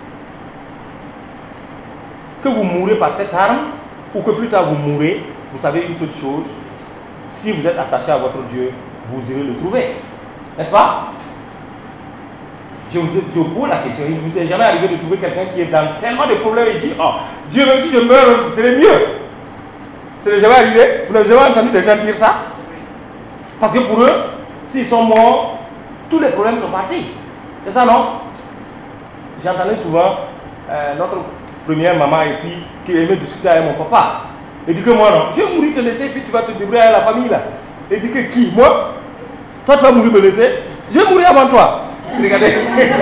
Que vous mourrez par cette arme, ou que plus tard vous mourrez, vous savez une seule chose, si vous êtes attaché à votre Dieu, vous irez le trouver. N'est-ce pas? Je vous pose la question, il ne vous est jamais arrivé de trouver quelqu'un qui est dans tellement de problèmes et dit, oh, Dieu, même si je meurs, même si ce serait mieux. Ça n'est jamais arrivé? Vous n'avez jamais entendu des gens dire ça? Parce que pour eux, s'ils sont morts, tous les problèmes sont partis. C'est ça, non? J'entendais souvent notre première maman et puis qui aimait discuter avec mon papa. Il dit que moi, non, je vais mourir te laisser et puis tu vas te débrouiller avec la famille là. Il dit que qui? Moi? Toi, tu vas mourir me laisser? Je vais mourir avant toi. Regardez.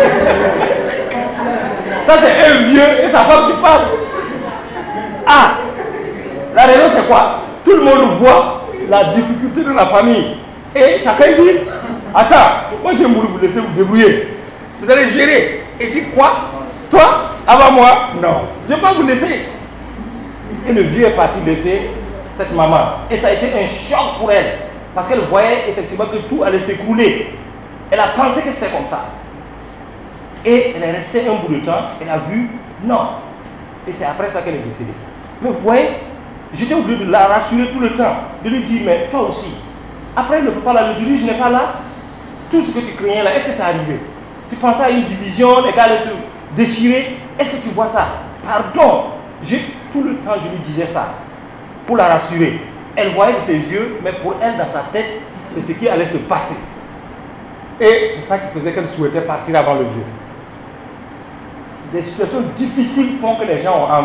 Ça, c'est un vieux et sa femme qui parle. Ah! La raison, c'est quoi? Tout le monde voit la difficulté de la famille. Et chacun dit, attends, moi je vais mourir, vous laisser vous débrouiller. Vous allez gérer. Et dit quoi? Toi, avant moi? Non. Je ne vais pas vous laisser. Et le vieux est parti laisser cette maman. Et ça a été un choc pour elle. Parce qu'elle voyait effectivement que tout allait s'écrouler. Elle a pensé que c'était comme ça. Et elle est restée un bout de temps. Elle a vu, non. Et c'est après ça qu'elle est décédée. Mais vous voyez, j'étais obligé de la rassurer tout le temps. De lui dire, mais toi aussi. Après, le papa là, le dirige n'est pas là. Tout ce que tu craignais là, est-ce que c'est arrivé? Tu pensais à une division, les gars allaient se déchirer. Est-ce que tu vois ça? Pardon. Tout le temps, je lui disais ça. Pour la rassurer. Elle voyait de ses yeux, mais pour elle, dans sa tête, c'est ce qui allait se passer. Et c'est ça qui faisait qu'elle souhaitait partir avant le vieux. Des situations difficiles font que les gens ont envie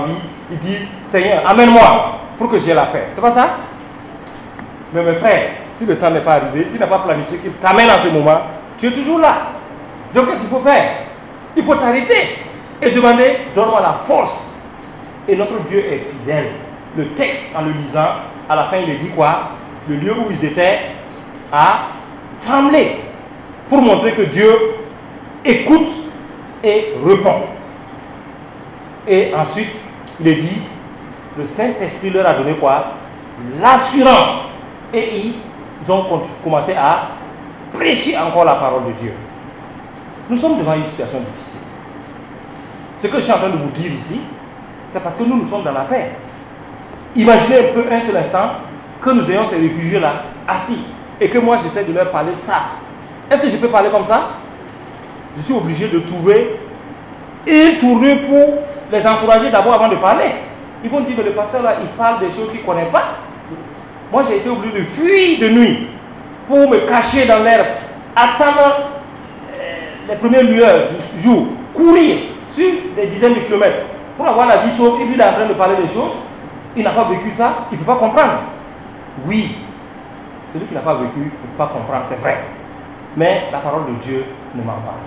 ils disent Seigneur, amène-moi pour que j'aie la paix. C'est pas ça? Mais mes frères, si le temps n'est pas arrivé, s'il n'a pas planifié qu'il t'amène à ce moment, tu es toujours là. Donc qu'est-ce qu'il faut faire? Il faut t'arrêter et demander, donne-moi la force. Et notre Dieu est fidèle. Le texte, en le lisant, à la fin, il est dit quoi? Le lieu où ils étaient a tremblé pour montrer que Dieu écoute et répond. Et ensuite, il est dit, le Saint-Esprit leur a donné quoi? L'assurance. Et ils ont commencé à prêcher encore la parole de Dieu. Nous sommes devant une situation difficile. Ce que je suis en train de vous dire ici, c'est parce que nous sommes dans la paix. Imaginez un peu un seul instant que nous ayons ces réfugiés-là assis et que moi j'essaie de leur parler ça. Est-ce que je peux parler comme ça? Je suis obligé de trouver une tournure pour les encourager d'abord avant de parler. Ils vont dire que le pasteur là, il parle des choses qu'il ne connaît pas. Moi j'ai été obligé de fuir de nuit pour me cacher dans l'herbe, attendre les premières lueurs du jour, courir sur des dizaines de kilomètres pour avoir la vie sauve. Et lui il est en train de parler des choses. Il n'a pas vécu ça, il ne peut pas comprendre. Oui, celui qui n'a pas vécu ne peut pas comprendre, c'est vrai. Mais la parole de Dieu ne ment pas.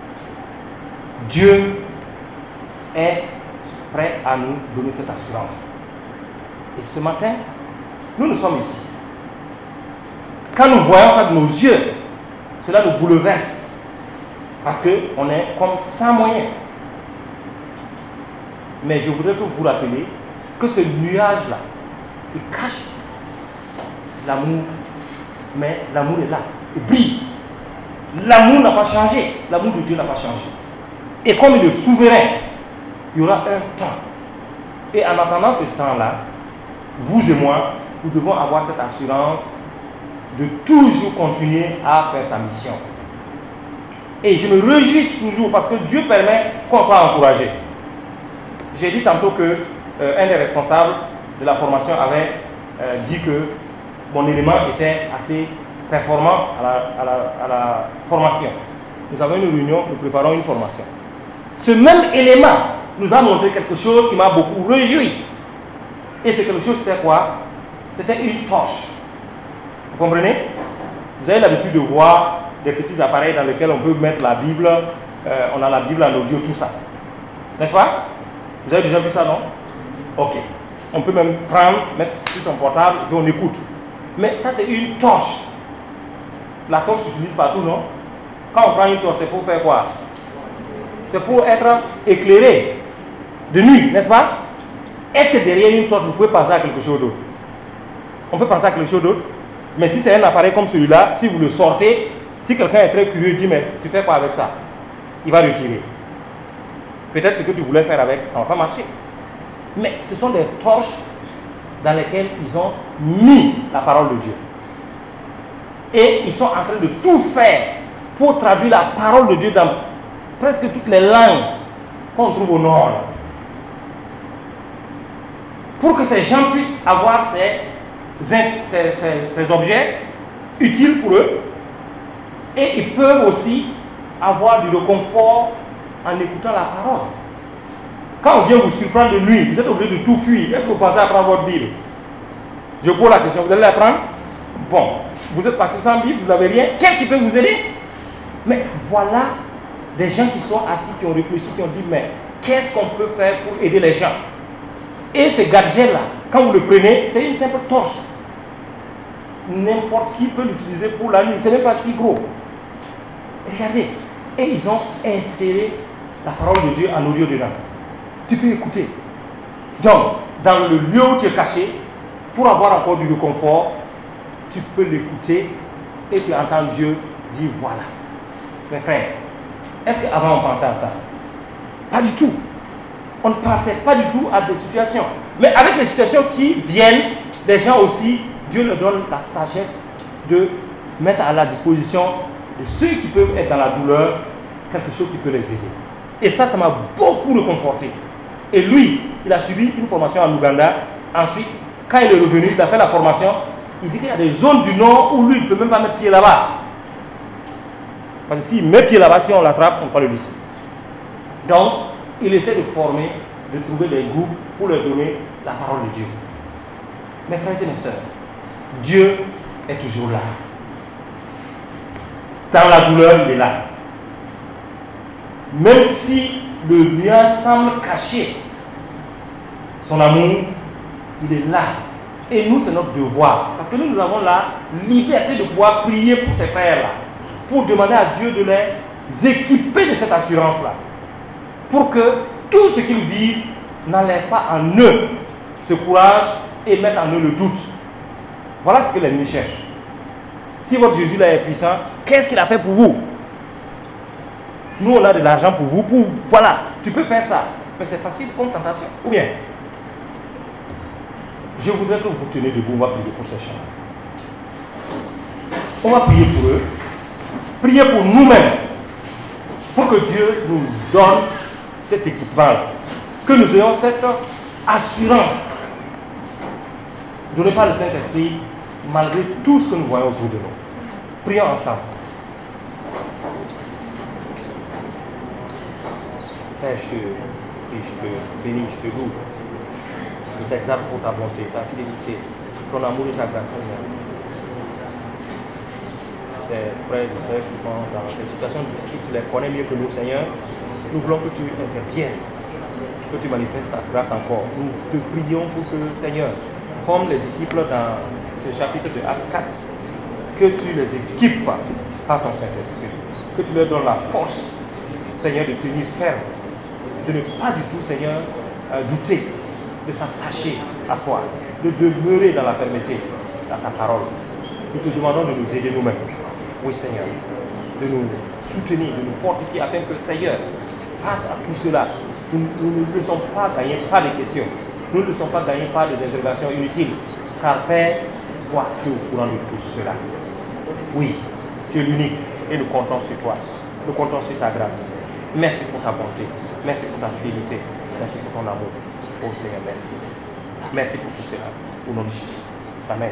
Dieu est prêt à nous donner cette assurance. Et ce matin, nous sommes ici. Quand nous voyons ça de nos yeux, cela nous bouleverse. Parce qu'on est comme sans moyen. Mais je voudrais que vous vous rappeliez que ce nuage-là, il cache l'amour. Mais l'amour est là, il brille. L'amour n'a pas changé. L'amour de Dieu n'a pas changé. Et comme il est souverain, il y aura un temps. Et en attendant ce temps-là, vous et moi, nous devons avoir cette assurance de toujours continuer à faire sa mission. Et je me réjouis toujours parce que Dieu permet qu'on soit encouragé. J'ai dit tantôt que un des responsables de la formation avait dit que mon élément était assez performant à la formation. Nous avons une réunion, nous préparons une formation. Ce même élément nous a montré quelque chose qui m'a beaucoup réjoui. Et c'est quelque chose, c'était quoi? C'était une torche. Vous comprenez? Vous avez l'habitude de voir des petits appareils dans lesquels on peut mettre la Bible. On a la Bible en audio, tout ça. N'est-ce pas? Vous avez déjà vu ça, non? Ok. On peut même prendre, mettre sur son portable et puis on écoute. Mais ça, c'est une torche. La torche s'utilise partout, non? Quand on prend une torche, c'est pour faire quoi? C'est pour être éclairé de nuit, n'est-ce pas? Est-ce que derrière une torche, vous pouvez penser à quelque chose d'autre? On peut penser à quelque chose d'autre? Mais si c'est un appareil comme celui-là, si vous le sortez, si quelqu'un est très curieux, dit mais tu fais quoi avec ça? Il va retirer. Peut-être ce que tu voulais faire avec, ça ne va pas marcher. Mais ce sont des torches dans lesquelles ils ont mis la parole de Dieu. Et ils sont en train de tout faire pour traduire la parole de Dieu dans presque toutes les langues qu'on trouve au nord. Pour que ces gens puissent avoir ces objets utiles pour eux. Et ils peuvent aussi avoir du réconfort en écoutant la parole. Quand on vient vous surprendre de nuit, vous êtes obligé de tout fuir. Est-ce que vous pensez à prendre votre Bible? Je pose la question, vous allez la prendre? Bon, vous êtes parti sans Bible, vous n'avez rien. Qu'est-ce qui peut vous aider? Mais voilà des gens qui sont assis, qui ont réfléchi, qui ont dit, mais qu'est-ce qu'on peut faire pour aider les gens? Et ce gadget-là, quand vous le prenez, c'est une simple torche. N'importe qui peut l'utiliser pour la nuit. Ce n'est pas si gros. Regardez. Et ils ont inséré la parole de Dieu en audio dedans. Tu peux écouter. Donc, dans le lieu où tu es caché, pour avoir encore du réconfort, tu peux l'écouter et tu entends Dieu dire voilà. Mes frères, est-ce qu'avant on pensait à ça? Pas du tout. On ne pensait pas du tout à des situations. Mais avec les situations qui viennent, les gens aussi, Dieu leur donne la sagesse de mettre à la disposition de ceux qui peuvent être dans la douleur quelque chose qui peut les aider. Et ça m'a beaucoup réconforté. Et lui, il a suivi une formation en Ouganda. Ensuite, quand il est revenu, il a fait la formation. Il dit qu'il y a des zones du nord où lui, il ne peut même pas mettre pied là-bas. Parce que s'il met pied là-bas, si on l'attrape, on ne peut pas le laisser. Donc, il essaie de former de trouver des groupes pour leur donner la parole de Dieu. Mes frères et mes sœurs, Dieu est toujours là. Dans la douleur, il est là. Même si le nuage semble cacher son amour, il est là. Et nous, c'est notre devoir. Parce que nous avons la liberté de pouvoir prier pour ces frères-là. Pour demander à Dieu de les équiper de cette assurance-là. Pour que tout ce qu'ils vivent n'enlève pas en eux ce courage et mette en eux le doute. Voilà ce que l'ennemi cherche. Si votre Jésus là est puissant, qu'est-ce qu'il a fait pour vous? Nous, on a de l'argent pour vous. Voilà, tu peux faire ça. Mais c'est facile comme tentation. Ou bien, je voudrais que vous teniez debout. On va prier pour ces gens. On va prier pour eux. Prier pour nous-mêmes. Pour que Dieu nous donne cet équipement. Que nous ayons cette assurance. Donnez pas le Saint-Esprit malgré tout ce que nous voyons autour de nous. Prions ensemble. Père, je te prie, je te bénis, je te loue. Je t'exalte pour ta bonté, ta fidélité, ton amour et ta grâce, Seigneur. Ces frères et sœurs qui sont dans cette situation difficile, tu les connais mieux que nous, Seigneur. Nous voulons que tu interviennes, que tu manifestes ta grâce encore. Nous te prions pour que, Seigneur, comme les disciples dans ce chapitre de Acte 4, que tu les équipes par ton Saint-Esprit, que tu leur donnes la force, Seigneur, de tenir ferme, de ne pas du tout, Seigneur, douter, de s'attacher à toi, de demeurer dans la fermeté, à ta parole. Nous te demandons de nous aider nous-mêmes. Oui, Seigneur, de nous soutenir, de nous fortifier, afin que, Seigneur, face à tout cela, nous ne sommes pas gagnés par des questions. Nous ne sommes pas gagnés par des interrogations inutiles. Car, Père, toi, tu es au courant de tout cela. Oui, tu es l'unique et nous comptons sur toi. Nous comptons sur ta grâce. Merci pour ta bonté. Merci pour ta fidélité. Merci pour ton amour. Oh Seigneur, merci. Merci pour tout cela. Au nom de Jésus. Amen.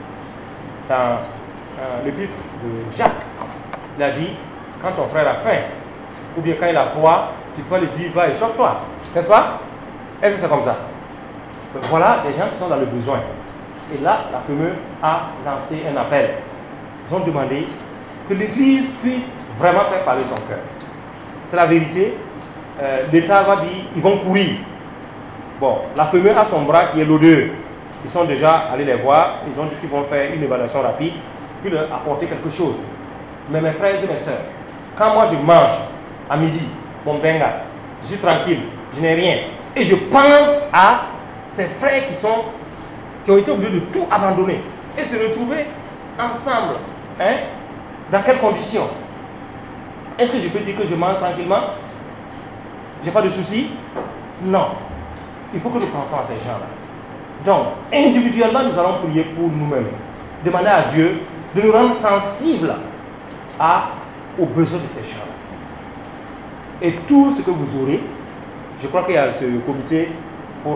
Dans l'épître de Jacques, il a dit, quand ton frère a faim, ou bien quand il a froid, tu peux lui dire, va, échauffe-toi. N'est-ce pas? Est-ce que c'est comme ça? Donc voilà des gens qui sont dans le besoin. Et là, la fameuse a lancé un appel. Ils ont demandé que l'Église puisse vraiment faire parler son cœur. C'est la vérité. L'État va dire, ils vont courir. Bon, la fameuse a son bras qui est l'odeur. Ils sont déjà allés les voir. Ils ont dit qu'ils vont faire une évaluation rapide, puis leur apporter quelque chose. Mais mes frères et mes sœurs, quand moi je mange à midi, mon benga, je suis tranquille, je n'ai rien. Et je pense à ces frères qui ont été obligés de tout abandonner et se retrouver ensemble. Hein? Dans quelles conditions? Est-ce que je peux dire que je mange tranquillement? J'ai pas de soucis? Non. Il faut que nous pensions à ces gens-là. Donc, individuellement, nous allons prier pour nous-mêmes. Demander à Dieu de nous rendre sensibles aux besoins de ces gens-là. Et tout ce que vous aurez, je crois qu'il y a ce comité pour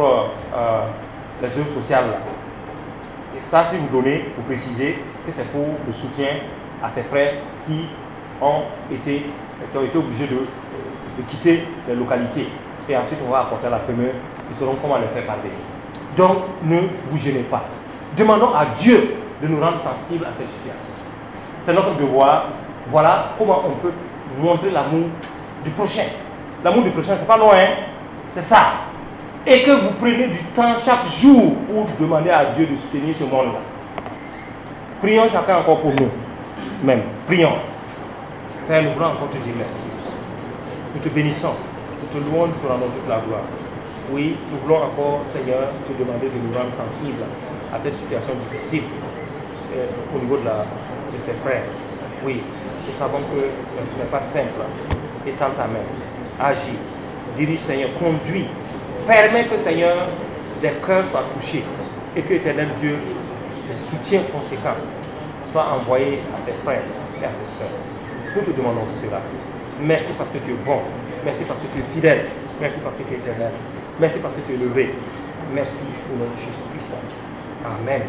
les œuvres sociales là. Et ça, si vous donnez, vous précisez que c'est pour le soutien à ces frères qui ont été obligés de quitter les localités. Et ensuite, on va apporter la fameuse, ils sauront comment le faire parvenir. Donc, ne vous gênez pas. Demandons à Dieu de nous rendre sensibles à cette situation. C'est notre devoir. Voilà comment on peut montrer l'amour du prochain. L'amour du prochain, c'est pas loin, hein? C'est ça. Et que vous preniez du temps chaque jour pour demander à Dieu de soutenir ce monde-là. Prions chacun encore pour nous. Même. Prions. Père, nous voulons encore te dire merci. Nous te bénissons. Nous te louons, nous te rendons toute la gloire. Oui, nous voulons encore, Seigneur, te demander de nous rendre sensibles à cette situation difficile au niveau de ses frères. Oui, nous savons que ce n'est pas simple. Étends ta main. Agis. Dirige, Seigneur. Conduis. Permets que, Seigneur, des cœurs soient touchés et que, Éternel Dieu, des soutiens conséquents soient envoyés à ses frères et à ses sœurs. Nous te demandons cela. Merci parce que tu es bon. Merci parce que tu es fidèle. Merci parce que tu es éternel. Merci parce que tu es élevé. Merci au nom de Jésus-Christ. Amen.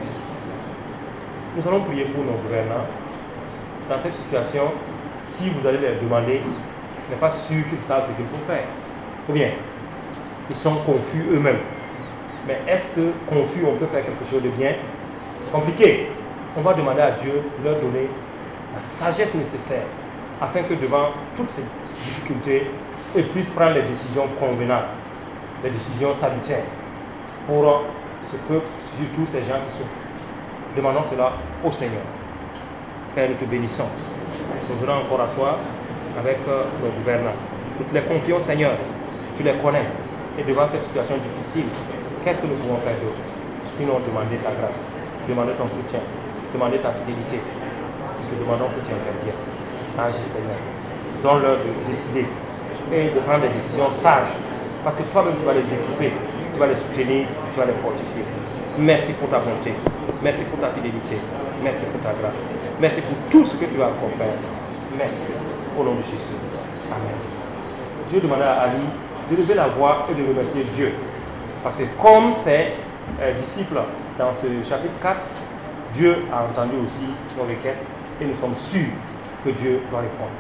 Nous allons prier pour nos gouvernants. Dans cette situation, si vous allez leur demander, ce n'est pas sûr qu'ils savent ce qu'il faut faire. Ou bien, ils sont confus eux-mêmes. Mais est-ce que confus, on peut faire quelque chose de bien? C'est compliqué. On va demander à Dieu de leur donner la sagesse nécessaire afin que devant toutes ces difficultés, ils puissent prendre les décisions convenables, les décisions salutaires pour ce peuple, surtout ces gens qui souffrent. Demandons cela au Seigneur. Père, nous te bénissons. Nous venons encore à toi avec nos gouvernants. Nous te les confions, Seigneur. Tu les connais. Et devant cette situation difficile, qu'est-ce que nous pouvons faire d'autre? Sinon, demander ta grâce, demander ton soutien, demander ta fidélité. Nous te demandons que tu interviennes. Agis, Seigneur. Donne-leur de décider et de prendre des décisions sages. Parce que toi-même, tu vas les équiper, tu vas les soutenir, tu vas les fortifier. Merci pour ta bonté. Merci pour ta fidélité. Merci pour ta grâce. Merci pour tout ce que tu vas encore faire. Merci. Au nom de Jésus. Amen. Dieu demandait à Ali de lever la voix et de remercier Dieu. Parce que comme ses disciples dans ce chapitre 4, Dieu a entendu aussi nos requêtes et nous sommes sûrs que Dieu va répondre.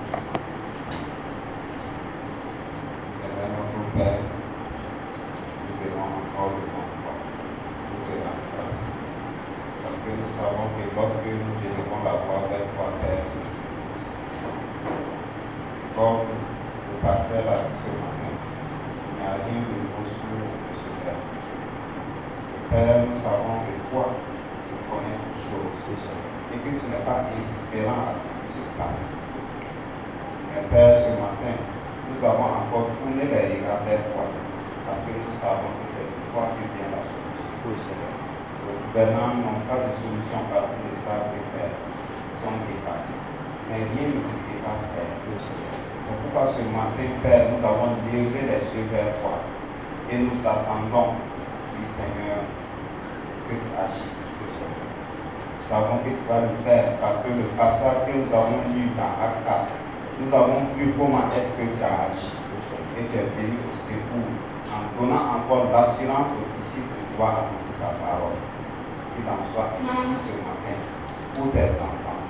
Seigneur notre Père, nous venons encore devant toi pour te rendre grâce. Parce que nous savons que lorsque nous élevons la voix vers toi, Père, comme le pasteur l'a dit ce matin, il n'y a rien de nouveau sous terre. Père, nous savons que toi, tu connais toutes choses et que tu n'es pas indifférent à ce qui se passe. Mais Père, ce matin, nous avons encore tourné les regards vers toi parce que nous savons que c'est de toi que vient la solution. Oui, Seigneur. Les gouvernants n'ont pas de solution parce qu'ils ne savent que faire. Ils sont dépassés. Mais rien ne te dépasse, Père. Oui, Seigneur. C'est pourquoi ce matin, Père, nous avons levé les yeux vers toi et nous attendons du Seigneur que tu agisses. Oui, Seigneur. Nous savons que tu vas le faire parce que le passage que nous avons lu dans Acte 4, nous avons vu comment est-ce que tu as agi et tu es venu au secours en donnant encore l'assurance aux disciples de pouvoir annoncer ta parole. Qu'il en soit ici ce matin pour tes enfants.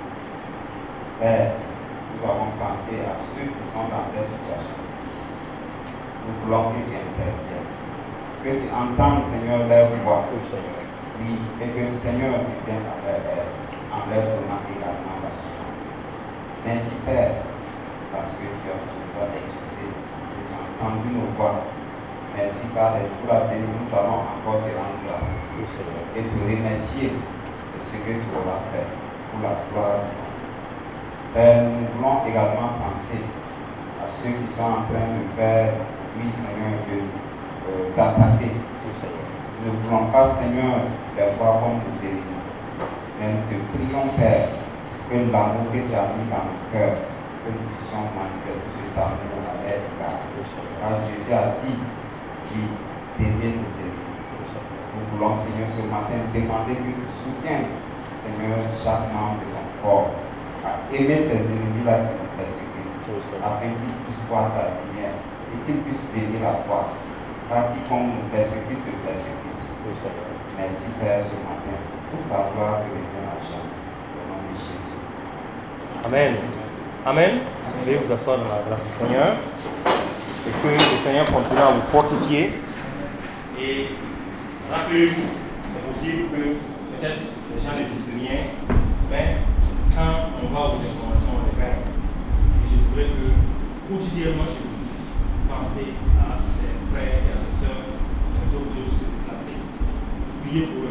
Père, nous avons pensé à ceux qui sont dans cette situation difficile. Nous voulons que tu interviennes, que tu entendes, Seigneur, leur voix. Oui, et que Seigneur, tu viennes à leur aide, en leur donnant également l'assurance. Merci, Père, parce que tu as exaucé, que tu as entendu nos voix. Merci, par les jours à venir, nous allons encore te rendre grâce et te remercier de ce que tu auras fait pour la gloire du nom. Père, nous voulons également penser à ceux qui sont en train de faire, oui, Seigneur, d'attaquer. Nous ne voulons pas, Seigneur, les voir comme nos ennemis. Mais nous te prions, Père, que l'amour que tu as mis dans nos cœurs, que nous puissions manifester cet amour à leur égard. Car Jésus a dit, oui, d'aimer nos ennemis. Nous voulons, Seigneur, ce matin, demander que tu soutiennes, Seigneur, chaque membre de ton corps, à aimer ces ennemis-là qui nous persécutent, afin qu'ils puissent voir ta lumière et qu'ils puissent venir à toi. Car quiconque nous persécute, te persécute. Merci, Père, ce matin, pour toute la gloire que revient à jamais. Au nom de Jésus. Amen. Amen. Veuillez vous asseoir dans la grâce du Seigneur. Et que le Seigneur continue à vous fortifier. Et rappelez-vous, c'est possible que peut-être les gens ne disent rien, mais quand on va aux informations, on les gagne. Et je voudrais que quotidiennement, chez vous, pensez à ces frères et à ces sœurs qui ont obligés de se déplacer. Priez pour eux.